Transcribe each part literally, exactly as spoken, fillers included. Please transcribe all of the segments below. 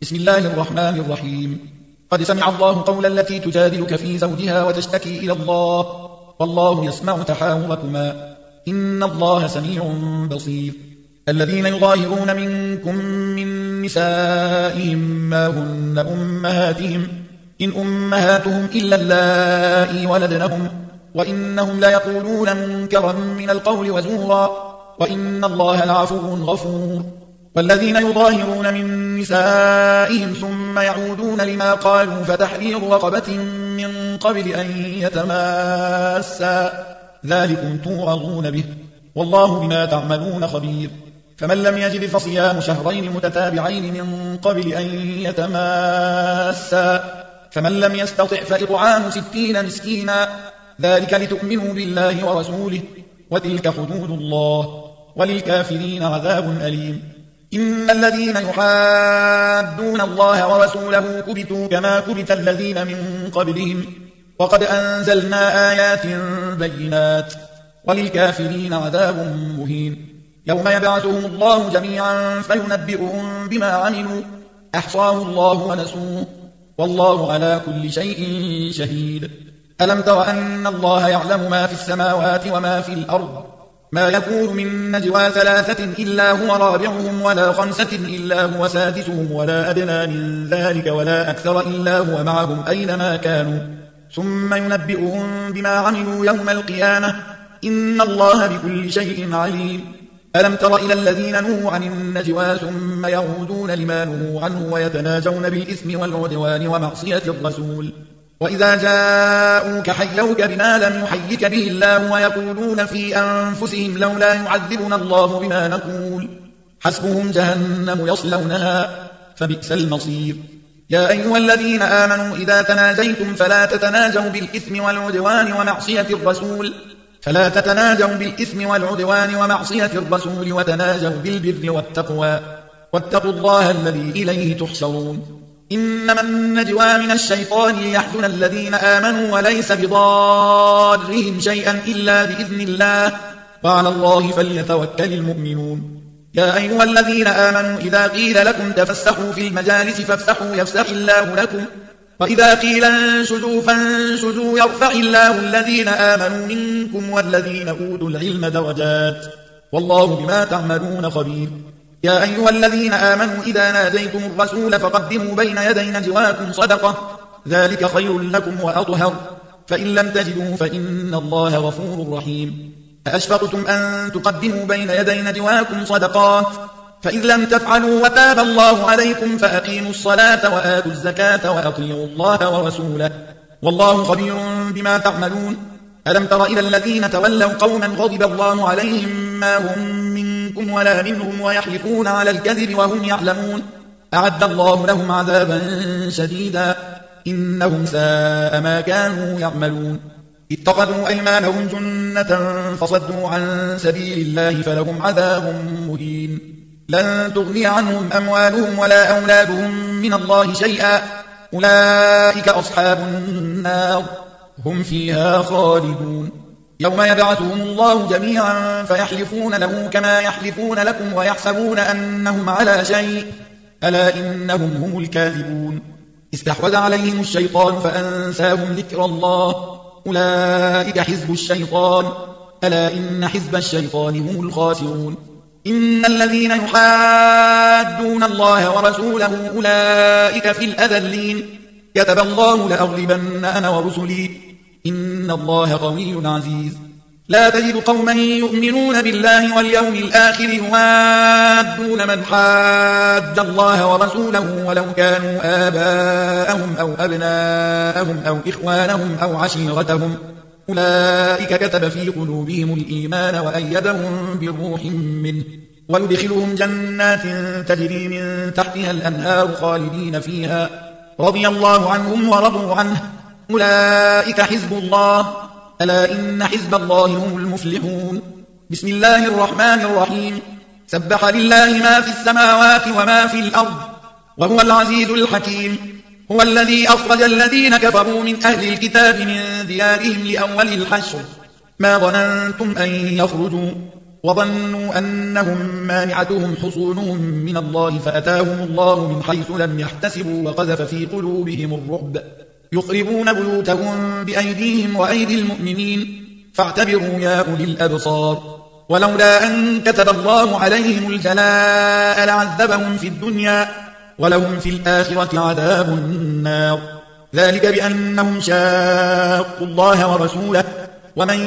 بسم الله الرحمن الرحيم قد سمع الله قول التي تجادلك في زوجها وتشتكي إلى الله والله يسمع تحاوركما إن الله سميع بصير. الذين يظاهرون منكم من نسائهم ما هن أمهاتهم إن أمهاتهم إلا اللائي ولدنهم وإنهم ليقولون منكرا من القول وزورا وإن الله لعفو غفور. والذين يظاهرون من نسائهم ثم يعودون لما قالوا فتحرير رقبة من قبل أن يتماسا ذلكم توعظون به والله بما تعملون خبير. فمن لم يجد فصيام شهرين متتابعين من قبل أن يتماسا فمن لم يستطع فإطعام ستين مسكينا ذلك لتؤمنوا بالله ورسوله وتلك حدود الله وللكافرين عذاب أليم. إن الذين يحادون الله ورسوله كبتوا كما كبت الذين من قبلهم وقد أنزلنا آيات بينات وللكافرين عذاب مهين. يوم يبعثهم الله جميعا فينبئهم بما عملوا أحصاه الله ونسوه والله على كل شيء شهيد. ألم تر أن الله يعلم ما في السماوات وما في الأرض ما يكون من نجوى ثلاثة إلا هو رابعهم ولا خمسة إلا هو سادسهم ولا أدنى من ذلك ولا أكثر إلا هو معهم أينما كانوا ثم ينبئهم بما عملوا يوم القيامة إن الله بكل شيء عليم. ألم تر إلى الذين نهوا عن النجوى ثم يعودون لما نهوا عنه ويتناجون بالإثم والعدوان ومعصية الرسول وإذا جاءوك حيوك بما لم يحيك به الله ويقولون في أنفسهم لولا يعذبنا الله بما نقول حسبهم جهنم يصلونها فبئس المصير. يا أيها الذين آمنوا إذا تناجيتم فلا تتناجوا بالإثم والعدوان ومعصية الرسول فلا تتناجوا بالإثم والعدوان ومعصية الرسول وتناجوا بالبر والتقوى واتقوا الله الذي إليه تحشرون. إنما النجوى من الشيطان ليحزن الذين آمنوا وليس بضارهم شيئا إلا بإذن الله وعلى الله فليتوكل المؤمنون. يا أيها الذين آمنوا إذا قيل لكم تفسحوا في المجالس فافسحوا يفسح الله لكم وإذا قيل انشزوا فانشزوا يرفع الله الذين آمنوا منكم والذين أوتوا العلم درجات والله بما تعملون خبير. يا أيها الذين آمنوا إذا ناديتم الرسول فقدموا بين يدي نجواكم صدقة ذلك خير لكم وأطهر فإن لم تجدوا فإن الله غفور رحيم. أأشفقتم أن تقدموا بين يدي نجواكم صدقات فإذ لم تفعلوا وتاب الله عليكم فأقيموا الصلاة وآتوا الزكاة وأطيعوا الله ورسوله والله خبير بما تعملون. ألم تر إلى الذين تولوا قوما غضب الله عليهم ما هم منكم ولا منهم ويحلفون على الكذب وهم يعلمون أعد الله لهم عذابا شديدا إنهم ساء ما كانوا يعملون. اتخذوا أيمانهم جنة فصدوا عن سبيل الله فلهم عذاب مهين. لن تغني عنهم أموالهم ولا أولادهم من الله شيئا أولئك أصحاب النار هم فيها خالدون. يوم يبعثهم الله جميعا فيحلفون له كما يحلفون لكم ويحسبون أنهم على شيء ألا إنهم هم الكاذبون. استحوذ عليهم الشيطان فأنساهم ذكر الله أولئك حزب الشيطان ألا إن حزب الشيطان هم الخاسرون. إن الذين يحادون الله ورسوله أولئك في الأذلين كتب الله لأغلبن أنا ورسلي إن الله قوي عزيز. لا تجد قوما يؤمنون بالله واليوم الآخر يوادون من حاد الله ورسوله ولو كانوا آباءهم أو أبناءهم أو إخوانهم أو عشيرتهم أولئك كتب في قلوبهم الإيمان وأيدهم بروح منه ويدخلهم جنات تجري من تحتها الأنهار خالدين فيها رضي الله عنهم ورضوا عنه أولئك حزب الله ألا إن حزب الله هم المفلحون. بسم الله الرحمن الرحيم سبح لله ما في السماوات وما في الأرض وهو العزيز الحكيم. هو الذي أخرج الذين كفروا من أهل الكتاب من ديارهم لأول الحشر ما ظننتم أن يخرجوا وظنوا أنهم مانعتهم حصونهم من الله فأتاهم الله من حيث لم يحتسبوا وقذف في قلوبهم الرعب يخربون بيوتهم بأيديهم وأيدي المؤمنين فاعتبروا يا أولي الأبصار ولولا أن كتب الله عليهم الجلاء لعذبهم في الدنيا ولهم في الآخرة عذاب النار ذلك بأنهم شاقوا الله ورسوله ومن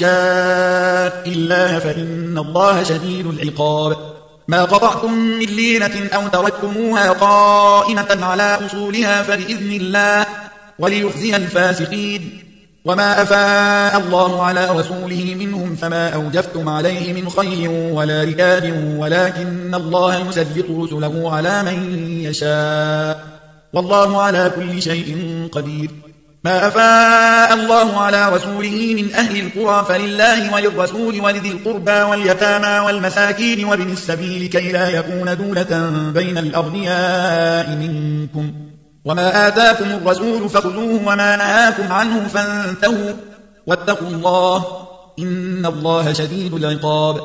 يشاق الله فإن الله شديد العقاب ما قطعتم من لينة أو تركتموها قائمة على أصولها فبإذن الله وليخزي الفاسقين وما أفاء الله على رسوله منهم فما أوجفتم عليه من خيل ولا ركاب ولكن الله يسلط رسله على من يشاء والله على كل شيء قدير ما أفاء الله على رسوله من أهل القرى فلله وللرسول ولذي القربى واليتامى والمساكين وابن السبيل كي لا يكون دولة بين الأغنياء منكم وما آتاكم الرسول فخذوه وما نهاكم عنه فانتهوا واتقوا الله إن الله شديد العقاب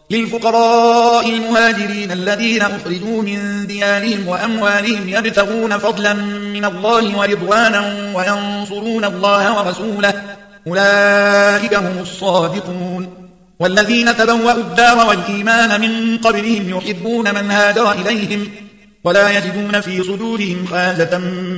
للفقراء المهاجرين الذين أخرجوا من ديارهم وأموالهم يبتغون فضلا من الله ورضوانا وينصرون الله ورسوله أولئك هم الصادقون والذين تبوأوا الدار والإيمان من قبلهم يحبون من هاجر إليهم ولا يجدون في صدورهم حاجة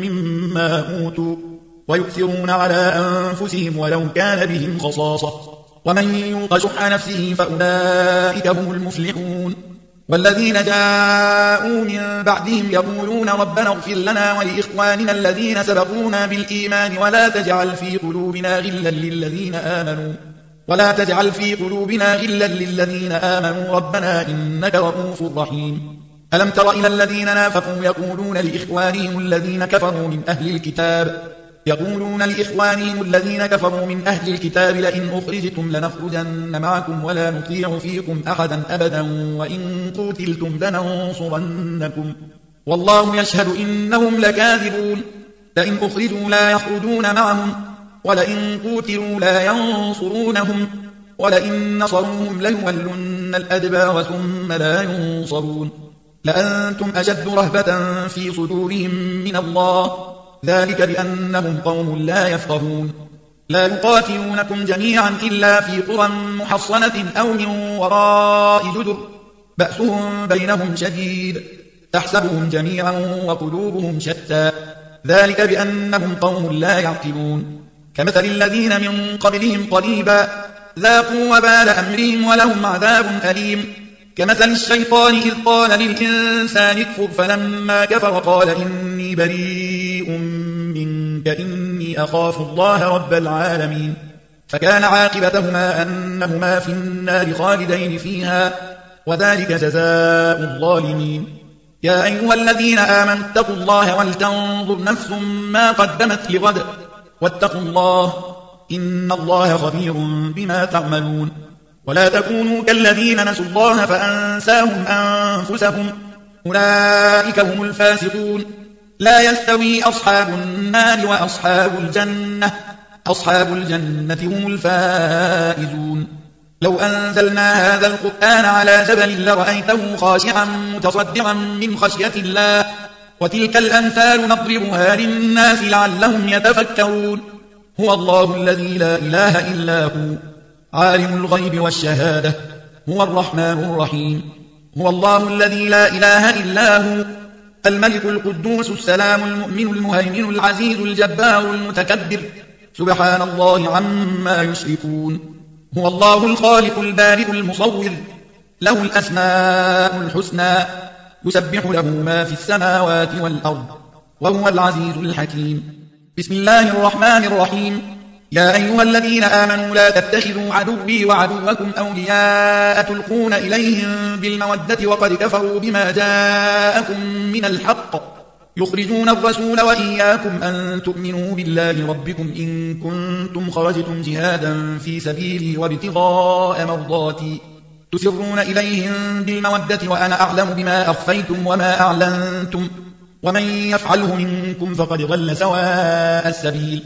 مما أوتوا ويؤثرون على أنفسهم ولو كان بهم خصاصة ومن يوق شح نفسه فأولئك هم المفلحون والذين جاءوا من بعدهم يقولون ربنا اغفر لنا ولإخواننا الذين سبقونا بالإيمان ولا تجعل في قلوبنا غلا للذين آمنوا ولا تجعل في قلوبنا غلا للذين آمنوا ربنا إنك رؤوف رحيم ألم تر إلى الذين نافقوا يقولون لإخوانهم الذين كفروا من أهل الكتاب يقولون لإخوانهم الذين كفروا من أهل الكتاب لئن أخرجتم لنخرجن معكم ولا نطيع فيكم أحدا أبدا وإن قتلتم لننصرنكم والله يشهد إنهم لكاذبون لئن أخرجوا لا يخرجون معهم ولئن قتلوا لا ينصرونهم ولئن نصروهم ليولن الأدبار ثم لا ينصرون لأنتم أشد رهبة في صدورهم من الله ذلك بأنهم قوم لا يفقهون لا يقاتلونكم جميعا إلا في قرى محصنة أو من وراء جدر بأسهم بينهم شديد تحسبهم جميعا وقلوبهم شتى ذلك بأنهم قوم لا يعقلون كمثل الذين من قبلهم قريبا ذاقوا وبال أمرهم ولهم عذاب أليم كمثل الشيطان إذ قال للإنسان اكفر فلما كفر قال إني بريء منك إني أخاف الله رب العالمين فكان عاقبتهما أنهما في النار خالدين فيها وذلك جزاء الظالمين يا أيها الذين آمنوا اتقوا الله ولتنظر نفس ما قدمت لغد واتقوا الله إن الله خبير بما تعملون ولا تكونوا كالذين نسوا الله فأنساهم أنفسهم أولئك هم الفاسقون لا يستوي أصحاب النار وأصحاب الجنة أصحاب الجنة هم الفائزون لو أنزلنا هذا القرآن على جبل لرأيته خاشعا متصدعا من خشية الله وتلك الأمثال نضربها للناس لعلهم يتفكرون هو الله الذي لا إله إلا هو عالم الغيب والشهادة هو الرحمن الرحيم هو الله الذي لا إله إلا هو الملك القدوس السلام المؤمن المهيمن العزيز الجبار المتكبر سبحان الله عما يشركون هو الله الخالق البارئ المصور له الأسماء الحسنى يسبح له ما في السماوات والأرض وهو العزيز الحكيم بسم الله الرحمن الرحيم يا أيها الذين آمنوا لا تتخذوا عدوي وعدوكم أولياء تلقون إليهم بالمودة وقد كفروا بما جاءكم من الحق يخرجون الرسول وإياكم أن تؤمنوا بالله ربكم إن كنتم خرجتم جهادا في سبيلي وابتغاء مرضاتي تسرون إليهم بالمودة وأنا أعلم بما أخفيتم وما أعلنتم ومن يفعله منكم فقد ضل سواء السبيل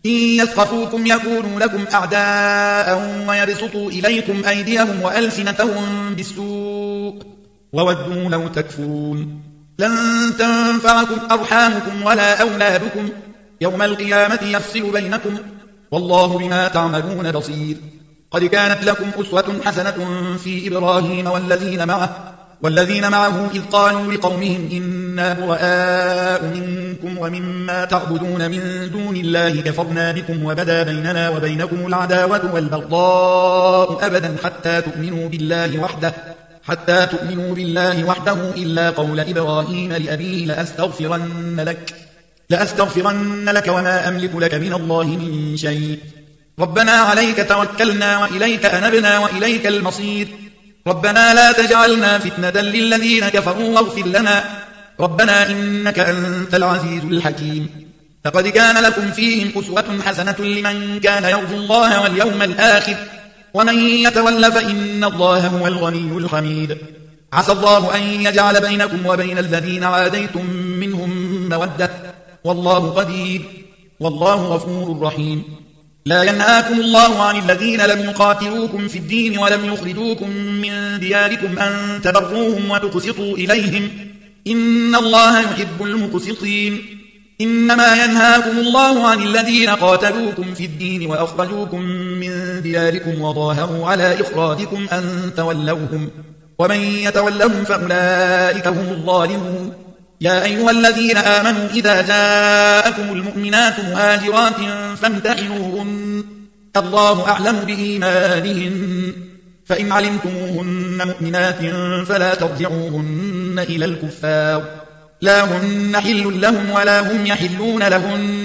إن يثقفوكم يكونوا لكم أعداء ويبسطوا إليكم أيديهم وألسنتهم بالسوء وودوا لو تكفرون. لن تنفعكم أرحامكم ولا أولادكم يوم القيامة يفصل بينكم والله بما تعملون بصير. قد كانت لكم أسوة حسنة في إبراهيم والذين معه والذين معه إذ قالوا لقومهم إنا براء منكم ومما تعبدون من دون الله كفرنا بكم وبدا بيننا وبينكم العداوة والبغضاء أبدا حتى تؤمنوا بالله وحده حتى تؤمنوا بالله وحده إلا قول إبراهيم لأبيه لأستغفرن لك لأستغفرن لك وما أملك لك من الله من شيء ربنا عليك توكلنا وإليك أنبنا وإليك المصير ربنا لا تجعلنا فتنة للذين كفروا واغفر لنا ربنا إنك أنت العزيز الحكيم. لقد كان لكم فيهم أسوة حسنة لمن كان يرجو الله واليوم الآخر ومن يتول فإن الله هو الغني الحميد. عسى الله أن يجعل بينكم وبين الذين عاديتم منهم مودة والله قدير والله غفور رحيم. لا ينهاكم الله عن الذين لم يقاتلوكم في الدين ولم يخرجوكم من دياركم أن تبروهم وتقسطوا إليهم إن الله يحب المقسطين. إنما ينهاكم الله عن الذين قاتلوكم في الدين وأخرجوكم من دياركم وظاهروا على إخراجكم أن تولوهم ومن يتولهم فأولئك هم الظالمون. يا أيها الذين آمنوا إذا جاءكم المؤمنات مهاجرات فامتحنوهن الله أعلم بإيمانهن فإن علمتموهن مؤمنات فلا ترجعوهن إلى الكفار لا هن حل لهم ولا هم يحلون لهن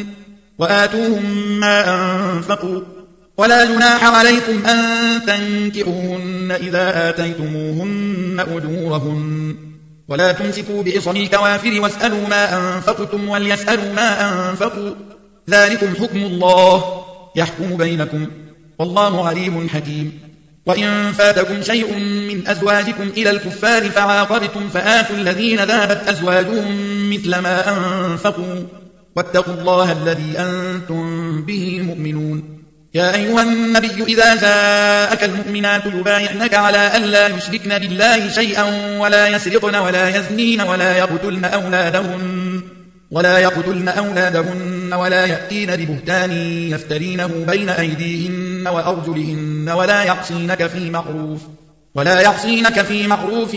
وآتوهم ما أنفقوا ولا جناح عليكم أن تنكحوهن إذا آتيتموهن أجورهن ولا تمسكوا بعصم الكوافر واسألوا ما أنفقتم وليسألوا ما أنفقوا ذلكم حكم الله يحكم بينكم والله عليم حكيم. وإن فاتكم شيء من أزواجكم إلى الكفار فعاقبتم فآتوا الذين ذهبت أزواجهم مثل ما أنفقوا واتقوا الله الذي أنتم به مؤمنون. يا أيها النبي إذا جاءك المؤمنات يبايعنك على ألا يشركن بالله شيئا ولا يسرقن ولا يزنين ولا يقتلن أولادهن ولا يقتلن أولادهن ولا يأتين ببهتان يفترينه بين أيديهن وأرجلهن ولا يعصينك في معروف ولا يعصينك في معروف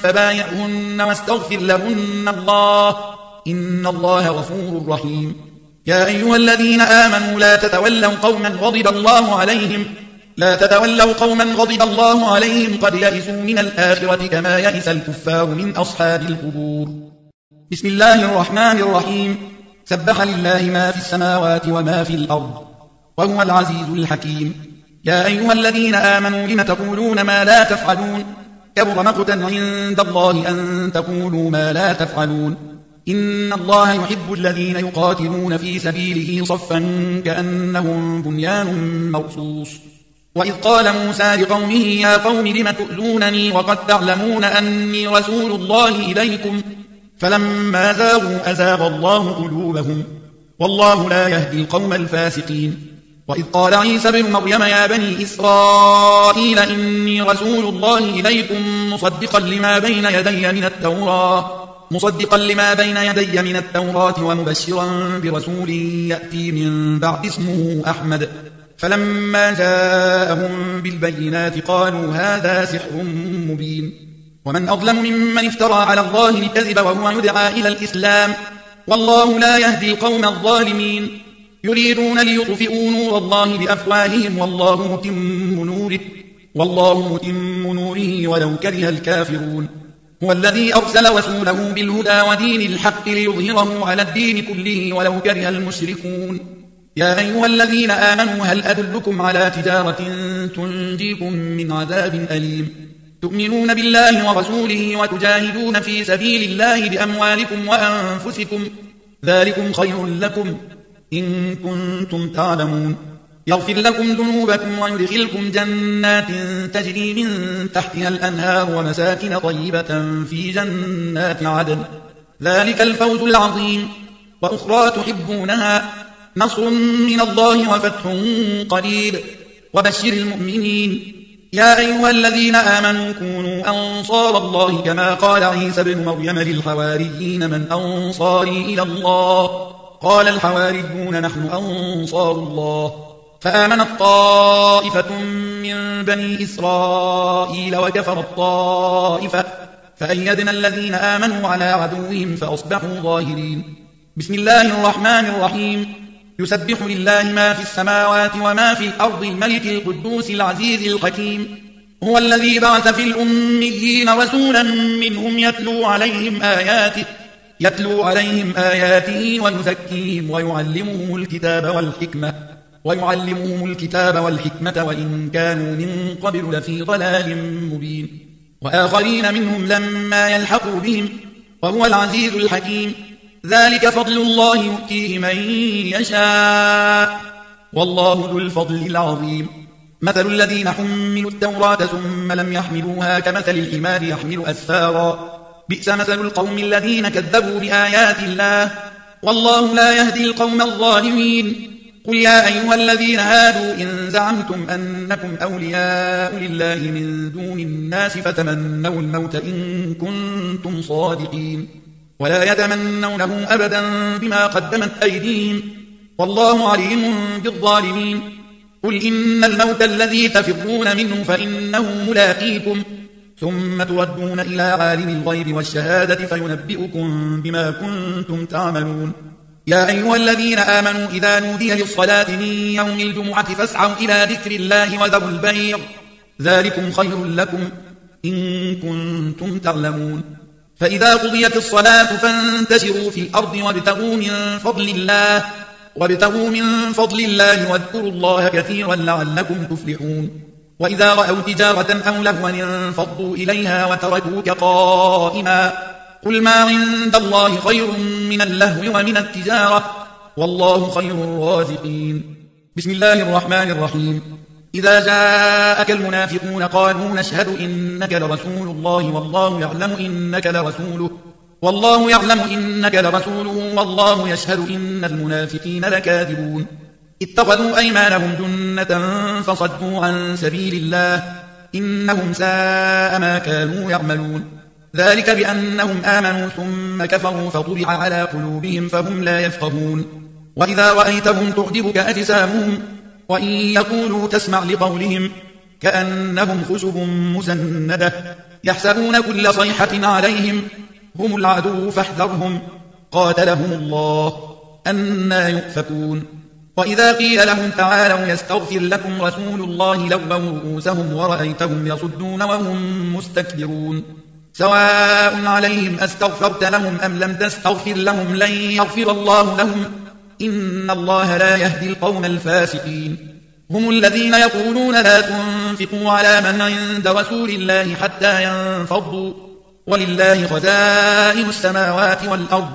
فبايعهن واستغفر لهن الله إن الله غفور رحيم. يا أيها الذين آمنوا لا تتولوا قوما غضب الله عليهم لا تتولوا قوما غضب الله عليهم قد يئسوا من الآخرة كما يئس الكفار من أصحاب القبور. بسم الله الرحمن الرحيم. سبح لله ما في السماوات وما في الأرض وهو العزيز الحكيم. يا أيها الذين آمنوا لم تقولون ما لا تفعلون كبر مقتا عند الله أن تقولوا ما لا تفعلون. إن الله يحب الذين يقاتلون في سبيله صفا كأنهم بنيان مرصوص. وإذ قال موسى لقومه يا قوم لم تؤذونني وقد تعلمون أني رسول الله إليكم فلما زاغوا أزاغ الله قلوبهم والله لا يهدي القوم الفاسقين. وإذ قال عيسى بن مريم يا بني إسرائيل إني رسول الله إليكم مصدقا لما بين يدي من التوراة مصدقا لما بين يدي من التوراة ومبشرا برسول يأتي من بعد اسمه أحمد. فلما جاءهم بالبينات قالوا هذا سحر مبين. ومن أظلم ممن افترى على الله الكذب وهو يدعى إلى الإسلام والله لا يهدي القوم الظالمين. يريدون ليطفئوا نور الله بأفواههم والله متم نوره والله متم نوره ولو كره الكافرون. هو الذي أرسل رسوله بالهدى ودين الحق ليظهره على الدين كله ولو كره المشركون. يا أيها الذين آمنوا هل أدلكم على تجارة تنجيكم من عذاب أليم تؤمنون بالله ورسوله وتجاهدون في سبيل الله بأموالكم وأنفسكم ذلكم خير لكم إن كنتم تعلمون. يغفر لكم ذنوبكم ويدخلكم جنات تجري من تحتها الأنهار ومساكن طيبة في جنات عدن ذلك الفوز العظيم. وأخرى تحبونها نصر من الله وفتح قريب وبشر المؤمنين يا أيها الذين آمنوا كونوا أنصار الله كما قال عيسى بن مريم للحواريين من أنصاري إلى الله قال الحواريون نحن أنصار الله فآمنت طائفة من بني إسرائيل وكفرت طائفة فأيدنا الذين آمنوا على عدوهم فأصبحوا ظاهرين بسم الله الرحمن الرحيم يسبح لله ما في السماوات وما في الأرض الملك القدوس العزيز الحكيم هو الذي بعث في الأميين رسولا منهم يتلو عليهم آياته يتلو عليهم آياته ويزكيهم ويعلمهم الكتاب والحكمة ويعلمهم الكتاب والحكمة وإن كانوا من قبل لفي ضلال مبين وآخرين منهم لما يلحقوا بهم وهو العزيز الحكيم ذلك فضل الله يؤتيه من يشاء والله ذو الفضل العظيم مثل الذين حملوا التوراة ثم لم يحملوها كمثل الحمار يحمل أسفارا بئس مثل القوم الذين كذبوا بآيات الله والله لا يهدي القوم الظالمين قل يا أيها الذين هادوا إن زعمتم أنكم أولياء لله من دون الناس فتمنوا الموت إن كنتم صادقين ولا يتمنونه أبدا بما قدمت أيديهم والله عليم بالظالمين قل إن الموت الذي تفرون منه فإنه ملاقيكم ثم تردون إلى عالم الغيب والشهادة فينبئكم بما كنتم تعملون يا أيها الذين آمنوا إذا نودي للصلاة من يوم الجمعة فاسعوا إلى ذكر الله وذروا البيع ذلكم خير لكم إن كنتم تعلمون فإذا قضيت الصلاة فانتشروا في الأرض وابتغوا من فضل الله وابتغوا من فضل الله واذكروا الله كثيرا لعلكم تفلحون وإذا رأوا تجارة أو لهوا انفضوا إليها وتركوك قائما قل ما عند الله خير من اللهو ومن التجارة والله خير الرازقين بسم الله الرحمن الرحيم إذا جاءك المنافقون قالوا نشهد إنك لرسول الله والله يعلم إنك لرسوله والله يعلم إنك لرسوله والله يشهد إن المنافقين لكاذبون اتخذوا أيمانهم جنة فصدوا عن سبيل الله إنهم ساء ما كانوا يعملون ذلك بأنهم آمنوا ثم كفروا فطبع على قلوبهم فهم لا يفقهون وإذا رأيتهم تعجبك أجسامهم وإن يقولوا تسمع لقولهم كأنهم خشب مسندة يحسبون كل صيحة عليهم هم العدو فاحذرهم قاتلهم الله أنى يؤفكون وإذا قيل لهم تعالوا يستغفر لكم رسول الله لووا رؤوسهم ورأيتهم يصدون وهم مستكبرون سواء عليهم أستغفرت لهم أم لم تستغفر لهم لن يغفر الله لهم إن الله لا يهدي القوم الفاسقين هم الذين يقولون لا تنفقوا على من عند رسول الله حتى ينفضوا ولله خزائن السماوات والأرض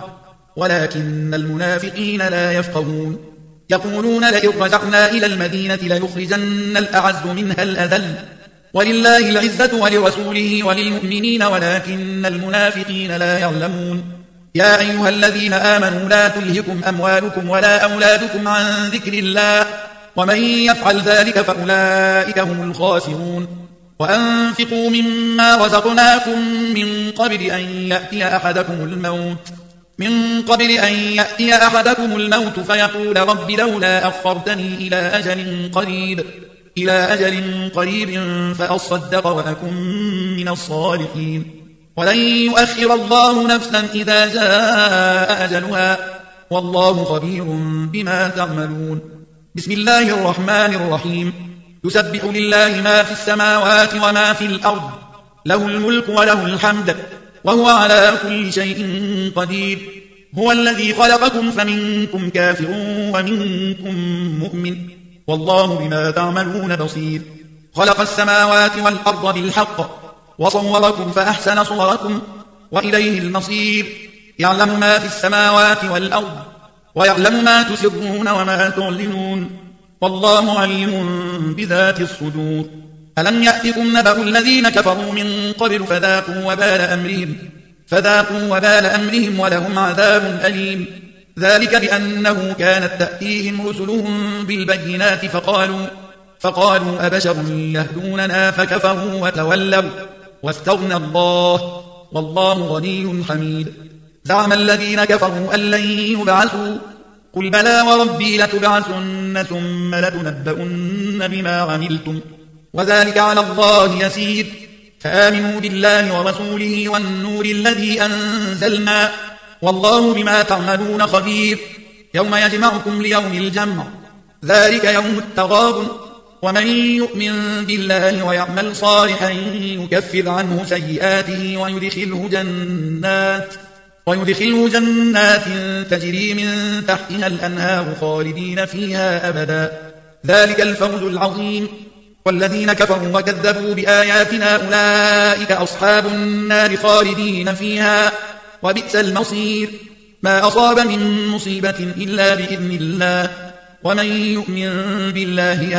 ولكن المنافقين لا يفقهون يقولون لئن رجعنا إلى المدينة ليخرجن الأعز منها الأذل ولله العزة ولرسوله وللمؤمنين ولكن المنافقين لا يعلمون يا أيها الذين آمنوا لا تلهكم أموالكم ولا أولادكم عن ذكر الله ومن يفعل ذلك فأولئك هم الخاسرون وأنفقوا مما رزقناكم من قبل أن يأتي أحدكم الموت من قبل أن يأتي أحدكم الموت فيقول رب لولا أخرتني إلى أجل قريب إلى أجل قريب فأصدق وأكن من الصالحين ولن يؤخر الله نفسا إذا جاء أجلها والله خبير بما تعملون بسم الله الرحمن الرحيم يسبح لله ما في السماوات وما في الأرض له الملك وله الحمد وهو على كل شيء قدير هو الذي خلقكم فمنكم كافر ومنكم مؤمن والله بما تعملون بصير خلق السماوات والأرض بالحق وصوركم فأحسن صوركم وإليه المصير يعلم ما في السماوات والأرض ويعلم ما تسرون وما تعلنون والله عليم بذات الصدور ألم يأتكم نبأ الذين كفروا من قبل فذاقوا وبال أمرهم فذاقوا وبال أمرهم ولهم عذاب أليم ذلك بأنه كانت تأتيهم رسلهم بالبينات فقالوا, فقالوا أبشر يهدوننا فكفروا وتولوا واستغنى الله والله غني حميد. زعم الذين كفروا أن لن يبعثوا قل بلى وربي لتبعثن ثم لتنبؤن بما عملتم وذلك على الله يسير. فآمنوا بالله ورسوله والنور الذي أنزلنا والله بما تعملون خبير. يوم يجمعكم ليوم الجمع ذلك يوم التغابن ومن يؤمن بالله ويعمل صالحا يكفر عنه سيئاته ويدخله جنات ويدخله جنات تجري من تحتها الأنهار خالدين فيها أبدا ذلك الفوز العظيم. والذين كفروا وكذبوا بآياتنا أولئك أصحاب النار خالدين فيها وبئس المصير. ما أصاب من مصيبة إلا بإذن الله ومن يؤمن بالله